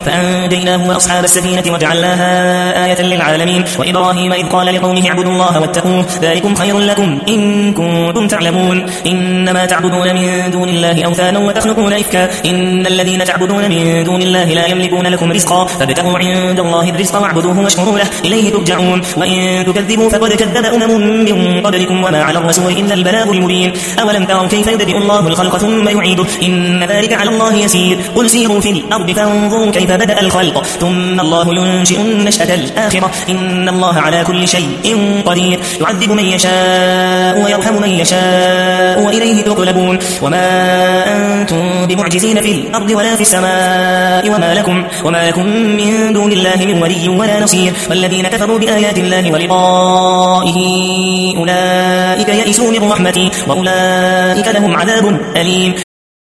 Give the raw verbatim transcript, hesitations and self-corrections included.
فأنجيناه وأصحاب السفينة وجعلناها آية للعالمين. وإبراهيم إذ قال لقومه اعبدوا الله واتقوه ذلكم خير لكم إن كنتم تعلمون. إنما تعبدون من دون الله أوثانا وتخلقون إفكا إن الذين تعبدون من دون الله لا يملكون لكم رزقا فابتغوا عند الله الرزق واعبدوه واشكروا له إليه ترجعون. وإن تكذبوا فقد كذب أمم من قبلكم وما على الرسول إلا البلاغ المبين. أولم تروا كيف يبدئ الله الخلق ثم يعيده إن ذلك على الله يسير. قل سيروا في الأرض فانظروا كيف بدأ الخلق ثم الله ينشئ النشأة الآخرة إن الله على كل شيء قدير. يعذب من يشاء ويرحم من يشاء وإليه تقلبون. وما أنتم بمعجزين في الأرض ولا في السماء وما لكم, وما لكم من دون الله من ولي ولا نصير. والذين كفروا بآيات الله ولقائه أولئك يئسوا من رحمتي وأولئك لهم عذاب أليم.